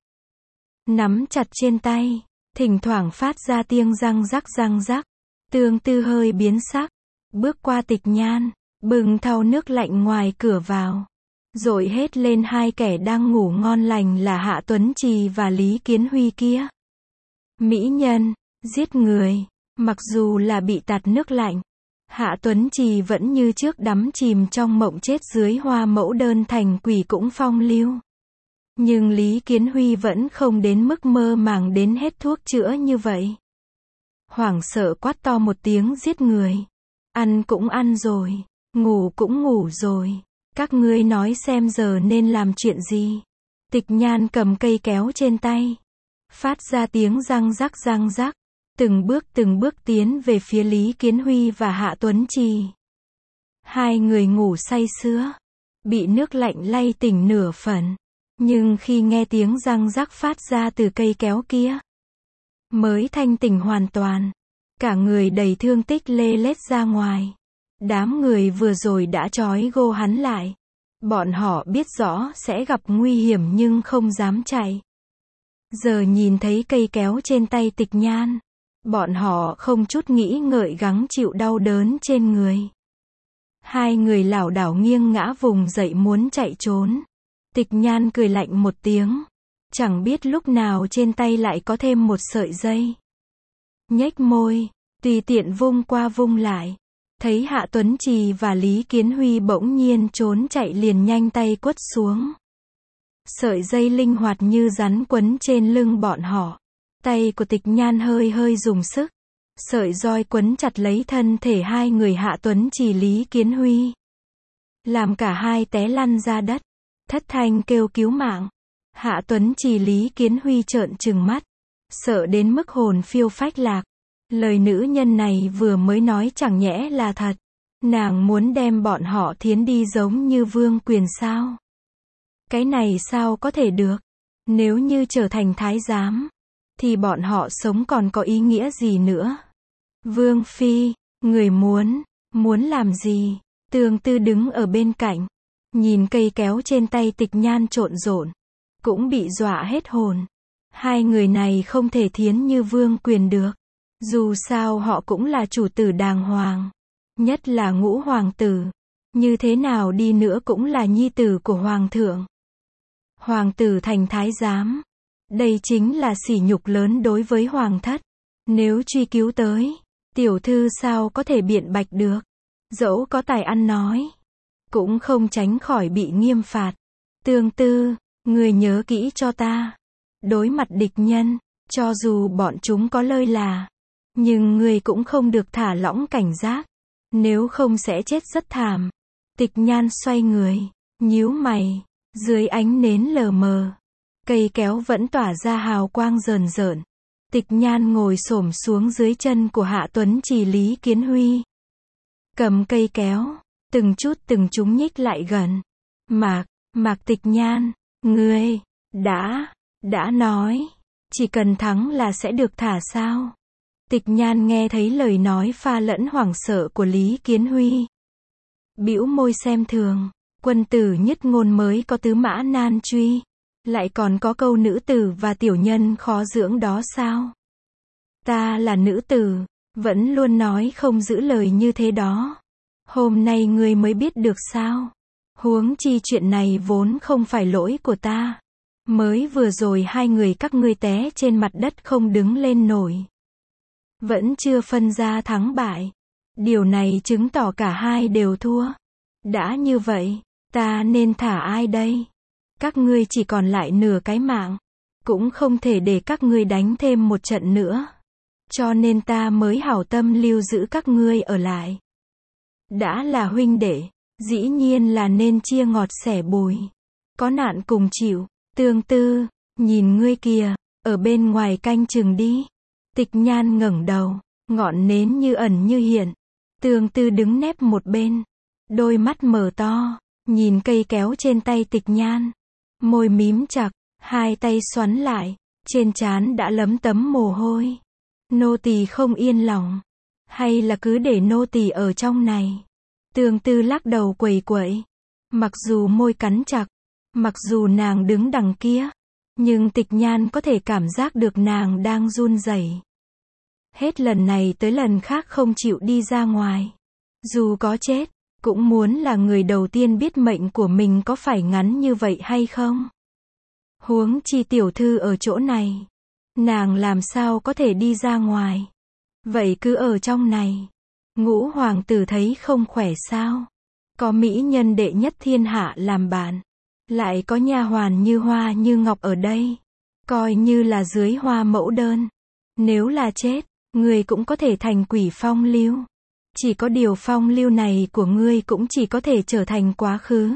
nắm chặt trên tay, thỉnh thoảng phát ra tiếng răng rắc răng rắc. Tương Tư hơi biến sắc, bước qua Tịch Nhan, bưng thau nước lạnh ngoài cửa vào, dội hết lên hai kẻ đang ngủ ngon lành là Hạ Tuấn Trì và Lý Kiến Huy kia. Mỹ nhân, giết người, mặc dù là bị tạt nước lạnh, Hạ Tuấn Trì vẫn như trước đắm chìm trong mộng chết dưới hoa mẫu đơn thành quỷ cũng phong lưu. Nhưng Lý Kiến Huy vẫn không đến mức mơ màng đến hết thuốc chữa như vậy. Hoảng sợ quát to một tiếng giết người. Ăn cũng ăn rồi, ngủ cũng ngủ rồi. Các ngươi nói xem giờ nên làm chuyện gì. Tịch Nhan cầm cây kéo trên tay, phát ra tiếng răng rắc, từng bước tiến về phía Lý Kiến Huy và Hạ Tuấn Trì. Hai người ngủ say sưa, bị nước lạnh lay tỉnh nửa phần, nhưng khi nghe tiếng răng rắc phát ra từ cây kéo kia, mới thanh tỉnh hoàn toàn. Cả người đầy thương tích lê lết ra ngoài. Đám người vừa rồi đã trói gô hắn lại. Bọn họ biết rõ sẽ gặp nguy hiểm nhưng không dám chạy. Giờ nhìn thấy cây kéo trên tay Tịch Nhan, bọn họ không chút nghĩ ngợi gắng chịu đau đớn trên người. Hai người lảo đảo nghiêng ngã vùng dậy muốn chạy trốn. Tịch Nhan cười lạnh một tiếng, chẳng biết lúc nào trên tay lại có thêm một sợi dây. Nhếch môi, tùy tiện vung qua vung lại. Thấy Hạ Tuấn Trì và Lý Kiến Huy bỗng nhiên trốn chạy liền nhanh tay quất xuống. Sợi dây linh hoạt như rắn quấn trên lưng bọn họ. Tay của Tịch Nhan hơi hơi dùng sức. Sợi roi quấn chặt lấy thân thể hai người Hạ Tuấn Trì Lý Kiến Huy, làm cả hai té lăn ra đất, thất thanh kêu cứu mạng. Hạ Tuấn Trì Lý Kiến Huy trợn trừng mắt, sợ đến mức hồn phiêu phách lạc. Lời nữ nhân này vừa mới nói chẳng nhẽ là thật. Nàng muốn đem bọn họ thiến đi giống như Vương Quyền sao? Cái này sao có thể được? Nếu như trở thành thái giám, thì bọn họ sống còn có ý nghĩa gì nữa? Vương Phi, người muốn làm gì? Tương Tư đứng ở bên cạnh, nhìn cây kéo trên tay Tịch Nhan trộn rộn, cũng bị dọa hết hồn. Hai người này không thể thiến như Vương Quyền được. Dù sao họ cũng là chủ tử đàng hoàng. Nhất là Ngũ hoàng tử. Như thế nào đi nữa cũng là nhi tử của hoàng thượng. Hoàng tử thành thái giám. Đây chính là sỉ nhục lớn đối với hoàng thất. Nếu truy cứu tới, tiểu thư sao có thể biện bạch được. Dẫu có tài ăn nói, cũng không tránh khỏi bị nghiêm phạt. Tương Tư, người nhớ kỹ cho ta. Đối mặt địch nhân, cho dù bọn chúng có lơi là, nhưng người cũng không được thả lỏng cảnh giác. Nếu không sẽ chết rất thảm. Tịch Nhan xoay người, nhíu mày, dưới ánh nến lờ mờ. Cây kéo vẫn tỏa ra hào quang rờn rợn. Tịch Nhan ngồi xổm xuống dưới chân của Hạ Tuấn Trì Lý Kiến Huy. Cầm cây kéo, từng chút từng chúng nhích lại gần. Mạc Tịch Nhan, ngươi, đã nói, chỉ cần thắng là sẽ được thả sao? Tịch Nhan nghe thấy lời nói pha lẫn hoảng sợ của Lý Kiến Huy. Bĩu môi xem thường, quân tử nhất ngôn mới có tứ mã nan truy. Lại còn có câu nữ tử và tiểu nhân khó dưỡng đó sao? Ta là nữ tử, vẫn luôn nói không giữ lời như thế đó. Hôm nay ngươi mới biết được sao? Huống chi chuyện này vốn không phải lỗi của ta. Mới vừa rồi hai người các ngươi té trên mặt đất không đứng lên nổi. Vẫn chưa phân ra thắng bại. Điều này chứng tỏ cả hai đều thua. Đã như vậy, ta nên thả ai đây? Các ngươi chỉ còn lại nửa cái mạng. Cũng không thể để các ngươi đánh thêm một trận nữa. Cho nên ta mới hảo tâm lưu giữ các ngươi ở lại. Đã là huynh đệ, dĩ nhiên là nên chia ngọt sẻ bùi. Có nạn cùng chịu. Tương Tư, nhìn ngươi kìa, ở bên ngoài canh chừng đi. Tịch Nhan ngẩng đầu, ngọn nến như ẩn như hiện. Tương Tư đứng nép một bên, đôi mắt mở to, nhìn cây kéo trên tay Tịch Nhan. Môi mím chặt, hai tay xoắn lại, trên trán đã lấm tấm mồ hôi. Nô tỳ không yên lòng, hay là cứ để nô tỳ ở trong này? Tương Tư lắc đầu quẩy quẩy, mặc dù môi cắn chặt, mặc dù nàng đứng đằng kia, nhưng Tịch Nhan có thể cảm giác được nàng đang run rẩy. Hết lần này tới lần khác không chịu đi ra ngoài. Dù có chết, cũng muốn là người đầu tiên biết mệnh của mình có phải ngắn như vậy hay không. Huống chi tiểu thư ở chỗ này, nàng làm sao có thể đi ra ngoài. Vậy cứ ở trong này. Ngũ hoàng tử thấy không khỏe sao? Có mỹ nhân đệ nhất thiên hạ làm bạn, lại có nha hoàn như hoa như ngọc ở đây, coi như là dưới hoa mẫu đơn. Nếu là chết, ngươi cũng có thể thành quỷ phong lưu. Chỉ có điều phong lưu này của ngươi cũng chỉ có thể trở thành quá khứ.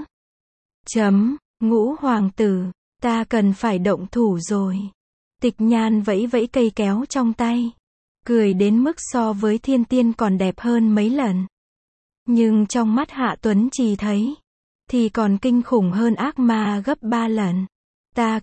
Ngũ hoàng tử, ta cần phải động thủ rồi. Tịch Nhan vẫy vẫy cây kéo trong tay, cười đến mức so với thiên tiên còn đẹp hơn mấy lần. Nhưng trong mắt Hạ Tuấn Trì thấy, thì còn kinh khủng hơn ác ma gấp 3 lần. Ta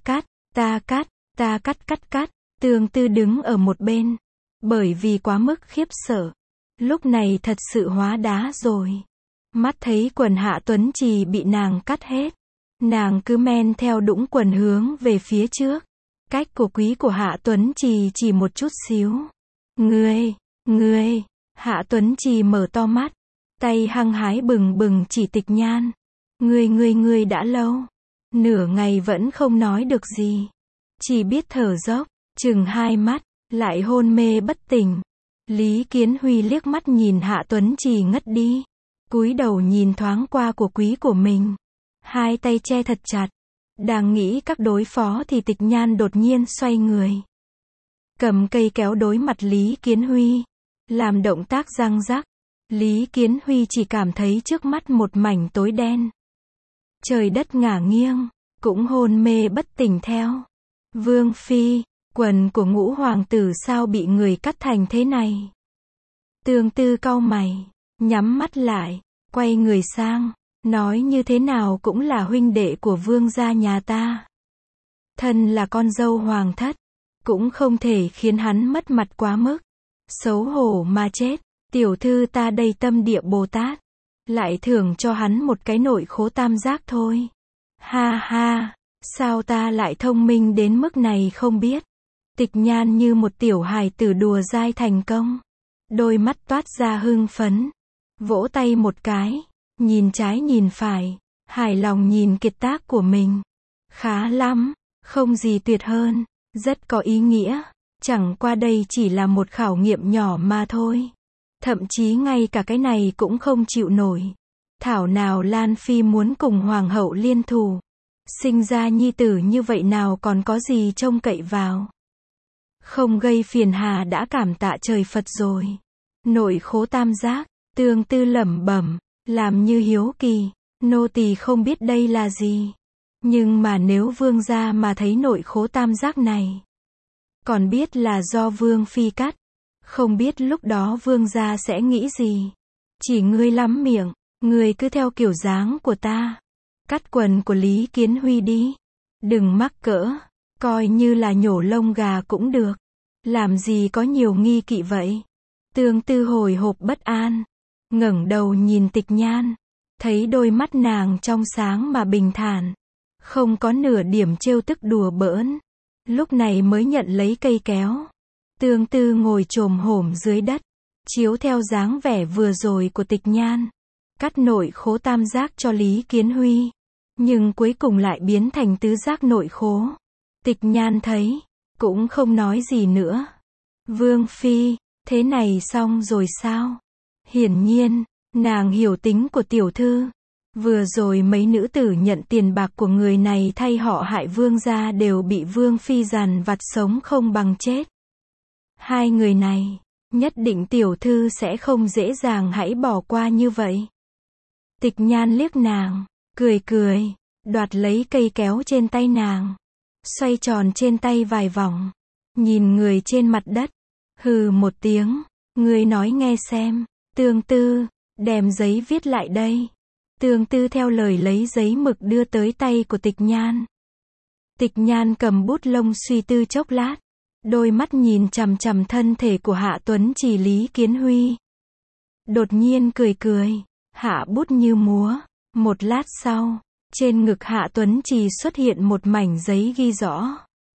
cắt. Tương Tư đứng ở một bên, bởi vì quá mức khiếp sợ. Lúc này thật sự hóa đá rồi. Mắt thấy quần Hạ Tuấn Trì bị nàng cắt hết. Nàng cứ men theo đũng quần hướng về phía trước. Cách của quý của Hạ Tuấn Trì chỉ một chút xíu. Ngươi, Hạ Tuấn Trì mở to mắt. Tay hăng hái bừng bừng chỉ Tịch Nhan. Ngươi đã lâu. Nửa ngày vẫn không nói được gì. Chỉ biết thở dốc, chừng hai mắt, lại hôn mê bất tỉnh. Lý Kiến Huy liếc mắt nhìn Hạ Tuấn Trì ngất đi. Cúi đầu nhìn thoáng qua của quý của mình. Hai tay che thật chặt. Đang nghĩ các đối phó thì Tịch Nhan đột nhiên xoay người. Cầm cây kéo đối mặt Lý Kiến Huy. Làm động tác răng rắc. Lý Kiến Huy chỉ cảm thấy trước mắt một mảnh tối đen. Trời đất ngả nghiêng, cũng hôn mê bất tỉnh theo. Vương Phi, quần của Ngũ hoàng tử sao bị người cắt thành thế này? Tương Tư cau mày, nhắm mắt lại, quay người sang, nói như thế nào cũng là huynh đệ của vương gia nhà ta. Thân là con dâu hoàng thất, cũng không thể khiến hắn mất mặt quá mức. Xấu hổ mà chết, tiểu thư ta đây tâm địa Bồ Tát, lại thưởng cho hắn một cái nội khố tam giác thôi. Ha ha, sao ta lại thông minh đến mức này không biết. Tịch Nhan như một tiểu hài tử đùa dai thành công. Đôi mắt toát ra hưng phấn. Vỗ tay một cái. Nhìn trái nhìn phải. Hài lòng nhìn kiệt tác của mình. Khá lắm. Không gì tuyệt hơn. Rất có ý nghĩa. Chẳng qua đây chỉ là một khảo nghiệm nhỏ mà thôi. Thậm chí ngay cả cái này cũng không chịu nổi. Thảo nào Lan Phi muốn cùng Hoàng hậu liên thủ. Sinh ra nhi tử như vậy nào còn có gì trông cậy vào. Không gây phiền hà đã cảm tạ trời Phật rồi. Nội khố tam giác, Tương Tư lẩm bẩm, làm như hiếu kỳ, nô tỳ không biết đây là gì. Nhưng mà nếu vương gia mà thấy nội khố tam giác này, còn biết là do vương phi cắt, không biết lúc đó vương gia sẽ nghĩ gì. Chỉ ngươi lắm miệng, ngươi cứ theo kiểu dáng của ta. Cắt quần của Lý Kiến Huy đi. Đừng mắc cỡ, coi như là nhổ lông gà cũng được. Làm gì có nhiều nghi kỵ vậy. Tương Tư hồi hộp bất an, ngẩng đầu nhìn Tịch Nhan, thấy đôi mắt nàng trong sáng mà bình thản, không có nửa điểm trêu tức đùa bỡn. Lúc này mới nhận lấy cây kéo. Tương Tư ngồi chồm hổm dưới đất, chiếu theo dáng vẻ vừa rồi của Tịch Nhan, cắt nội khố tam giác cho Lý Kiến Huy, nhưng cuối cùng lại biến thành tứ giác nội khố. Tịch Nhan thấy, cũng không nói gì nữa. Vương phi, thế này xong rồi sao? Hiển nhiên, nàng hiểu tính của tiểu thư. Vừa rồi mấy nữ tử nhận tiền bạc của người này thay họ hại vương gia đều bị vương phi dằn vặt sống không bằng chết. Hai người này, nhất định tiểu thư sẽ không dễ dàng hãy bỏ qua như vậy. Tịch Nhan liếc nàng, cười cười, đoạt lấy cây kéo trên tay nàng, xoay tròn trên tay vài vòng, nhìn người trên mặt đất, hừ một tiếng, ngươi nói nghe xem. Tương Tư, đem giấy viết lại đây. Tương Tư theo lời lấy giấy mực đưa tới tay của Tịch Nhan. Tịch Nhan cầm bút lông suy tư chốc lát, đôi mắt nhìn chằm chằm thân thể của Hạ Tuấn Chỉ Lý Kiến Huy. Đột nhiên cười cười, hạ bút như múa. Một lát sau, trên ngực Hạ Tuấn Trì xuất hiện một mảnh giấy ghi rõ.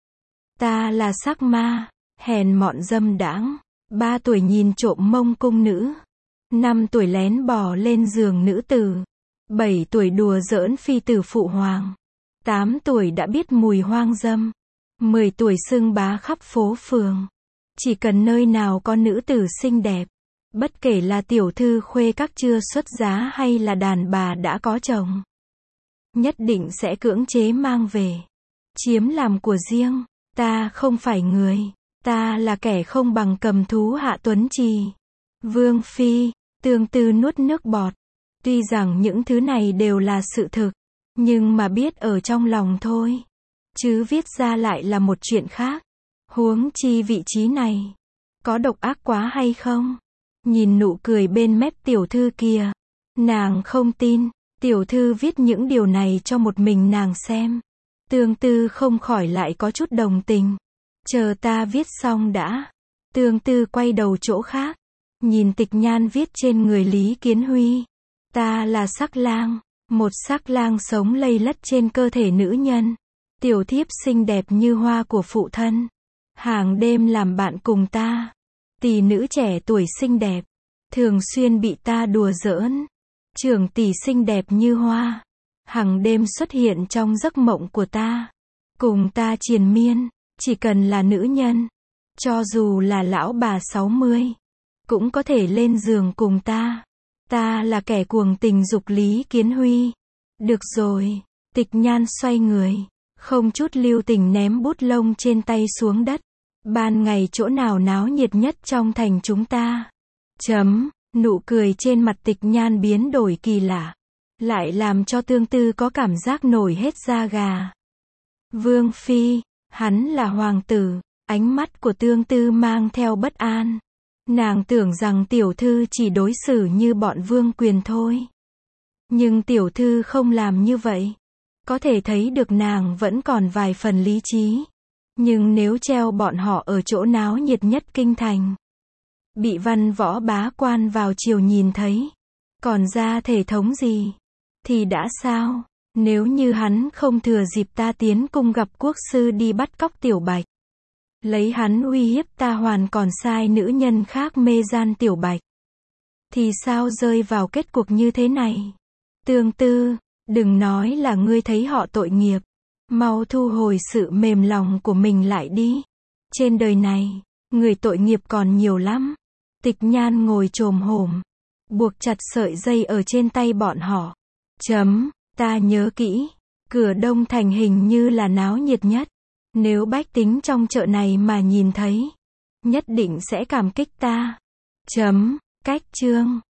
Ta là sắc ma, hèn mọn dâm đãng. 3 tuổi nhìn trộm mông cung nữ. 5 tuổi lén bò lên giường nữ tử. 7 tuổi đùa giỡn phi tử phụ hoàng. 8 tuổi đã biết mùi hoang dâm. 10 tuổi xưng bá khắp phố phường. Chỉ cần nơi nào có nữ tử xinh đẹp, bất kể là tiểu thư khuê các chưa xuất giá hay là đàn bà đã có chồng, nhất định sẽ cưỡng chế mang về, chiếm làm của riêng. Ta không phải người, ta là kẻ không bằng cầm thú Hạ Tuấn Trì. Vương phi, Tương Tư nuốt nước bọt. Tuy rằng những thứ này đều là sự thực, nhưng mà biết ở trong lòng thôi, chứ viết ra lại là một chuyện khác. Huống chi vị trí này, có độc ác quá hay không? Nhìn nụ cười bên mép tiểu thư kia, nàng không tin, tiểu thư viết những điều này cho một mình nàng xem. Tương Tư không khỏi lại có chút đồng tình. Chờ ta viết xong đã. Tương Tư quay đầu chỗ khác, nhìn Tịch Nhan viết trên người Lý Kiến Huy. Ta là sắc lang, một sắc lang sống lây lất trên cơ thể nữ nhân. Tiểu thiếp xinh đẹp như hoa của phụ thân, hàng đêm làm bạn cùng ta. Tỷ nữ trẻ tuổi xinh đẹp, thường xuyên bị ta đùa giỡn. Trưởng tỷ xinh đẹp như hoa, hàng đêm xuất hiện trong giấc mộng của ta, cùng ta triền miên. Chỉ cần là nữ nhân, cho dù là lão bà 60, cũng có thể lên giường cùng ta. Ta là kẻ cuồng tình dục Lý Kiến Huy. Được rồi. Tịch Nhan xoay người, không chút lưu tình ném bút lông trên tay xuống đất. Ban ngày chỗ nào náo nhiệt nhất trong thành chúng ta? Nụ cười trên mặt Tịch Nhan biến đổi kỳ lạ, lại làm cho Tương Tư có cảm giác nổi hết da gà. Vương phi, hắn là hoàng tử. Ánh mắt của Tương Tư mang theo bất an. Nàng tưởng rằng tiểu thư chỉ đối xử như bọn vương quyền thôi. Nhưng tiểu thư không làm như vậy. Có thể thấy được nàng vẫn còn vài phần lý trí. Nhưng nếu treo bọn họ ở chỗ náo nhiệt nhất kinh thành, bị văn võ bá quan vào triều nhìn thấy, còn ra thể thống gì, thì đã sao? Nếu như hắn không thừa dịp ta tiến cung gặp quốc sư đi bắt cóc Tiểu Bạch, Lấy hắn uy hiếp ta hoàn còn sai nữ nhân khác mê gian Tiểu Bạch. Thì sao rơi vào kết cục như thế này? Tương Tư, đừng nói là ngươi thấy họ tội nghiệp. Mau thu hồi sự mềm lòng của mình lại đi. Trên đời này, người tội nghiệp còn nhiều lắm. Tịch Nhan ngồi chồm hổm, buộc chặt sợi dây ở trên tay bọn họ. Ta nhớ kỹ, cửa Đông Thành hình như là náo nhiệt nhất. Nếu bách tính trong chợ này mà nhìn thấy, nhất định sẽ cảm kích ta. Cách chương